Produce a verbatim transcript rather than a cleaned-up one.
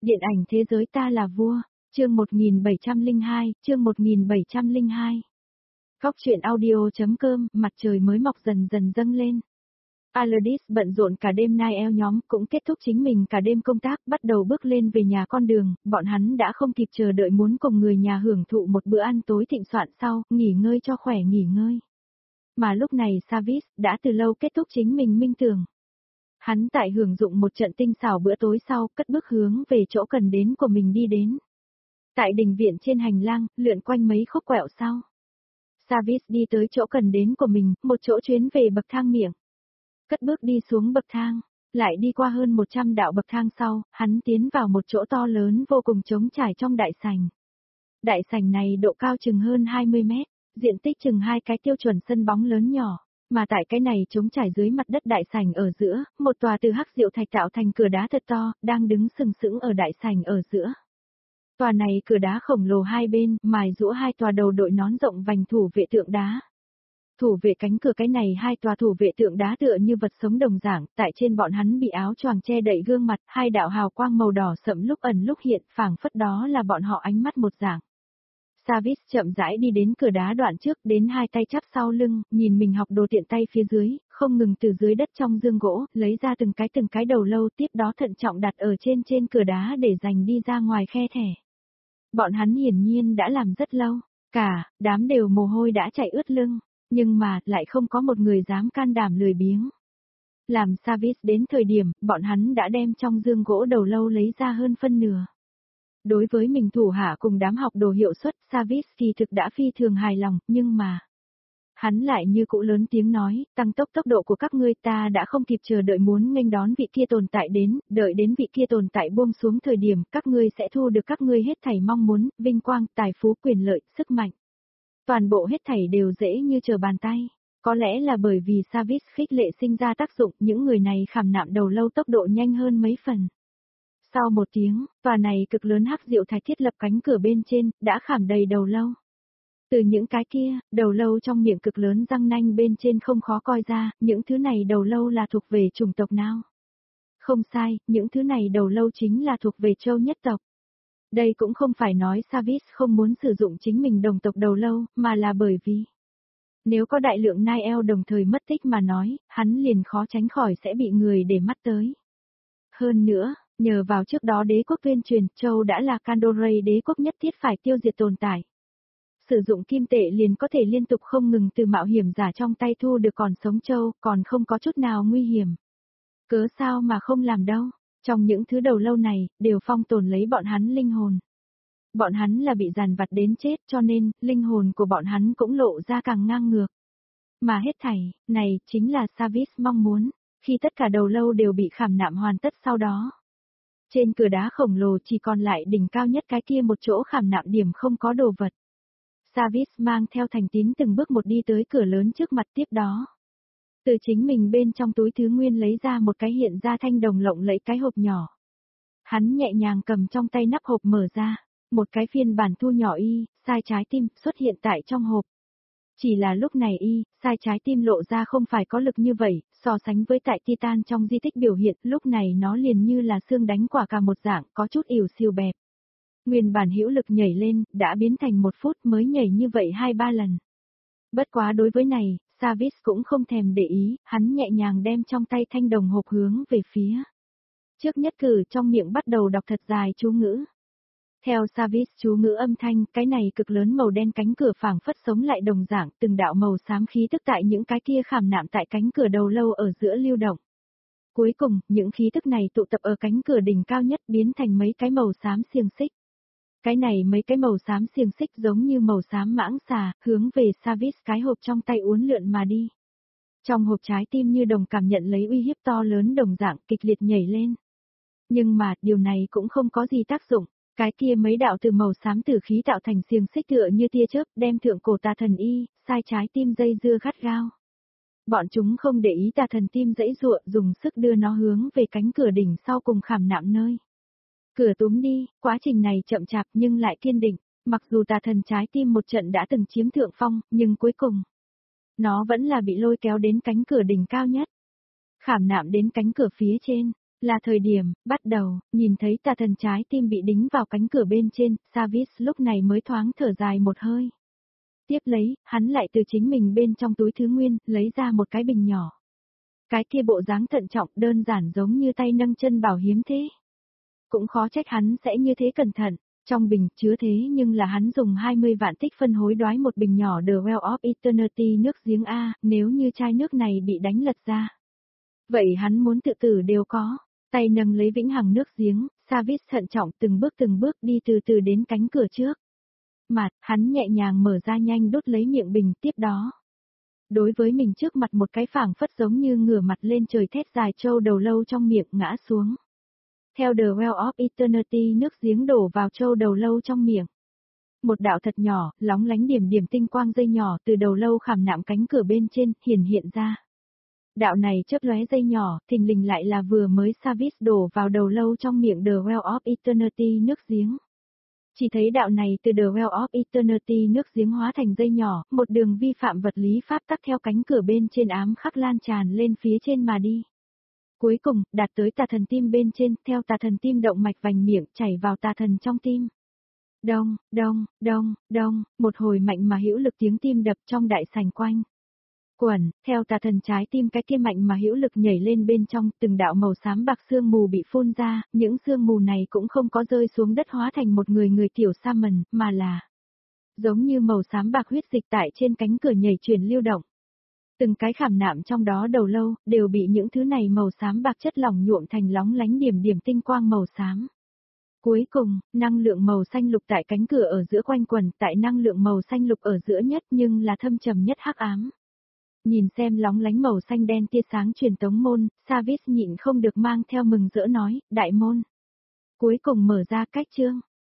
Điện ảnh thế giới ta là vua, chương một nghìn bảy trăm lẻ hai, chương một nghìn bảy trăm lẻ hai. Góc truyện audio.com, mặt trời mới mọc dần dần dâng lên. Aladis bận rộn cả đêm nay eo nhóm cũng kết thúc chính mình cả đêm công tác, bắt đầu bước lên về nhà con đường, bọn hắn đã không kịp chờ đợi muốn cùng người nhà hưởng thụ một bữa ăn tối thịnh soạn sau, nghỉ ngơi cho khỏe nghỉ ngơi. Mà lúc này Savis đã từ lâu kết thúc chính mình minh tưởng. Hắn tại hưởng dụng một trận tinh xảo bữa tối sau, cất bước hướng về chỗ cần đến của mình đi đến. Tại đình viện trên hành lang, lượn quanh mấy khúc quẹo sau. Savis đi tới chỗ cần đến của mình, một chỗ chuyến về bậc thang miệng. Cất bước đi xuống bậc thang, lại đi qua hơn một trăm đạo bậc thang sau, hắn tiến vào một chỗ to lớn vô cùng trống trải trong đại sảnh. Đại sảnh này độ cao chừng hơn hai mươi mét, diện tích chừng hai cái tiêu chuẩn sân bóng lớn nhỏ. Mà tại cái này trống trải dưới mặt đất đại sảnh ở giữa, một tòa từ hắc diệu thạch tạo thành cửa đá thật to, đang đứng sừng sững ở đại sảnh ở giữa. Tòa này cửa đá khổng lồ hai bên, mài giũa hai tòa đầu đội nón rộng vành thủ vệ tượng đá. Thủ vệ cánh cửa cái này hai tòa thủ vệ tượng đá tựa như vật sống đồng dạng, tại trên bọn hắn bị áo choàng che đậy gương mặt, hai đạo hào quang màu đỏ sẫm lúc ẩn lúc hiện, phảng phất đó là bọn họ ánh mắt một dạng. Savis chậm rãi đi đến cửa đá đoạn trước, đến hai tay chắp sau lưng, nhìn mình học đồ tiện tay phía dưới, không ngừng từ dưới đất trong dương gỗ, lấy ra từng cái từng cái đầu lâu, tiếp đó thận trọng đặt ở trên trên cửa đá để dành đi ra ngoài khe thẻ. Bọn hắn hiển nhiên đã làm rất lâu, cả đám đều mồ hôi đã chảy ướt lưng, nhưng mà lại không có một người dám can đảm lười biếng. Làm Savis đến thời điểm, bọn hắn đã đem trong dương gỗ đầu lâu lấy ra hơn phân nửa. Đối với mình thủ hạ cùng đám học đồ hiệu suất, Savis kỳ thực đã phi thường hài lòng, nhưng mà... Hắn lại như cũ lớn tiếng nói, tăng tốc tốc độ của các ngươi, ta đã không kịp chờ đợi muốn nghênh đón vị kia tồn tại đến, đợi đến vị kia tồn tại buông xuống thời điểm, các ngươi sẽ thu được các ngươi hết thảy mong muốn, vinh quang, tài phú, quyền lợi, sức mạnh. Toàn bộ hết thảy đều dễ như trở bàn tay. Có lẽ là bởi vì Savis khích lệ sinh ra tác dụng, những người này khảm nạm đầu lâu tốc độ nhanh hơn mấy phần. Sau một tiếng, tòa này cực lớn hắc diệu thạch thiết lập cánh cửa bên trên, đã khảm đầy đầu lâu. Từ những cái kia, đầu lâu trong miệng cực lớn răng nanh bên trên không khó coi ra, những thứ này đầu lâu là thuộc về chủng tộc nào? Không sai, những thứ này đầu lâu chính là thuộc về châu nhất tộc. Đây cũng không phải nói Savis không muốn sử dụng chính mình đồng tộc đầu lâu, mà là bởi vì nếu có đại lượng Nile đồng thời mất tích mà nói, hắn liền khó tránh khỏi sẽ bị người để mắt tới. Hơn nữa, nhờ vào trước đó đế quốc tuyên truyền, châu đã là Candoray đế quốc nhất thiết phải tiêu diệt tồn tại. Sử dụng kim tệ liền có thể liên tục không ngừng từ mạo hiểm giả trong tay thu được còn sống châu, còn không có chút nào nguy hiểm. Cớ sao mà không làm đâu, trong những thứ đầu lâu này, đều phong tồn lấy bọn hắn linh hồn. Bọn hắn là bị giàn vặt đến chết cho nên, linh hồn của bọn hắn cũng lộ ra càng ngang ngược. Mà hết thảy, này, chính là Savis mong muốn, khi tất cả đầu lâu đều bị khảm nạm hoàn tất sau đó. Trên cửa đá khổng lồ chỉ còn lại đỉnh cao nhất cái kia một chỗ khảm nạm điểm không có đồ vật. Savis mang theo thành tín từng bước một đi tới cửa lớn trước mặt, tiếp đó. Từ chính mình bên trong túi thứ nguyên lấy ra một cái hiện ra thanh đồng lộng lẫy cái hộp nhỏ. Hắn nhẹ nhàng cầm trong tay nắp hộp mở ra, một cái phiên bản thu nhỏ y, sai trái tim, xuất hiện tại trong hộp. Chỉ là lúc này y, sai trái tim lộ ra không phải có lực như vậy, so sánh với tại Titan trong di tích biểu hiện, lúc này nó liền như là xương đánh quả cả một dạng, có chút ỉu xìu bẹp. Nguyên bản hữu lực nhảy lên, đã biến thành một phút mới nhảy như vậy hai ba lần. Bất quá đối với này, Savis cũng không thèm để ý, hắn nhẹ nhàng đem trong tay thanh đồng hộp hướng về phía. Trước nhất cử trong miệng bắt đầu đọc thật dài chú ngữ. Theo Savis chú ngữ âm thanh, cái này cực lớn màu đen cánh cửa phảng phất sống lại đồng dạng, từng đạo màu xám khí tức tại những cái kia khảm nạm tại cánh cửa đầu lâu ở giữa lưu động. Cuối cùng, những khí tức này tụ tập ở cánh cửa đỉnh cao nhất biến thành mấy cái màu xám xiềng xích. Cái này mấy cái màu xám xiềng xích giống như màu xám mãng xà, hướng về Savis cái hộp trong tay uốn lượn mà đi. Trong hộp trái tim như đồng cảm nhận lấy uy hiếp to lớn đồng dạng kịch liệt nhảy lên. Nhưng mà, điều này cũng không có gì tác dụng, cái kia mấy đạo từ màu xám tử khí tạo thành xiềng xích tựa như tia chớp đem thượng cổ tà thần y, sai trái tim dây dưa gắt gao. Bọn chúng không để ý tà thần tim dãy giụa, dùng sức đưa nó hướng về cánh cửa đỉnh sau cùng khảm nạm nơi. Cửa túm đi, quá trình này chậm chạp nhưng lại kiên định, mặc dù tà thần trái tim một trận đã từng chiếm thượng phong, nhưng cuối cùng, nó vẫn là bị lôi kéo đến cánh cửa đỉnh cao nhất. Khảm nạm đến cánh cửa phía trên, Là thời điểm, bắt đầu, nhìn thấy tà thần trái tim bị đính vào cánh cửa bên trên, Savis lúc này mới thoáng thở dài một hơi. Tiếp lấy, hắn lại từ chính mình bên trong túi thứ nguyên, lấy ra một cái bình nhỏ. Cái kia bộ dáng thận trọng đơn giản giống như tay nâng chân bảo hiếm thế. Cũng khó trách hắn sẽ như thế cẩn thận, trong bình chứa thế nhưng là hắn dùng hai mươi vạn tích phân hối đoái một bình nhỏ The Well of Eternity nước giếng A, nếu như chai nước này bị đánh lật ra. Vậy hắn muốn tự tử đều có, tay nâng lấy vĩnh hằng nước giếng, Savis thận trọng từng bước từng bước đi từ từ đến cánh cửa trước. Mặt, hắn nhẹ nhàng mở ra nhanh đốt lấy miệng bình tiếp đó. Đối với mình trước mặt một cái phảng phất giống như ngửa mặt lên trời thét dài trâu đầu lâu trong miệng ngã xuống. Theo The Well of Eternity nước giếng đổ vào trâu đầu lâu trong miệng. Một đạo thật nhỏ, lóng lánh điểm điểm tinh quang dây nhỏ từ đầu lâu khảm nạm cánh cửa bên trên, hiển hiện ra. Đạo này chớp lóe dây nhỏ, thình lình lại là vừa mới Savis đổ vào đầu lâu trong miệng The Well of Eternity nước giếng. Chỉ thấy đạo này từ The Well of Eternity nước giếng hóa thành dây nhỏ, một đường vi phạm vật lý pháp tắc theo cánh cửa bên trên ám khắc lan tràn lên phía trên mà đi. Cuối cùng, đạt tới tà thần tim bên trên, theo tà thần tim động mạch vành miệng chảy vào tà thần trong tim. Đông, đông, đông, đông, một hồi mạnh mà hữu lực tiếng tim đập trong đại sảnh quanh. Quẩn, theo tà thần trái tim cái kia mạnh mà hữu lực nhảy lên bên trong, từng đạo màu xám bạc sương mù bị phun ra, những sương mù này cũng không có rơi xuống đất hóa thành một người người tiểu sa mần, mà là giống như màu xám bạc huyết dịch tại trên cánh cửa nhảy chuyển lưu động. Từng cái khảm nạm trong đó đầu lâu, đều bị những thứ này màu xám bạc chất lỏng nhuộm thành lóng lánh điểm điểm tinh quang màu xám. Cuối cùng, năng lượng màu xanh lục tại cánh cửa ở giữa quanh quần, tại năng lượng màu xanh lục ở giữa nhất nhưng là thâm trầm nhất hắc ám. Nhìn xem lóng lánh màu xanh đen tia sáng truyền tống môn, Savis nhịn không được mang theo mừng rỡ nói, đại môn. Cuối cùng mở ra cách chương.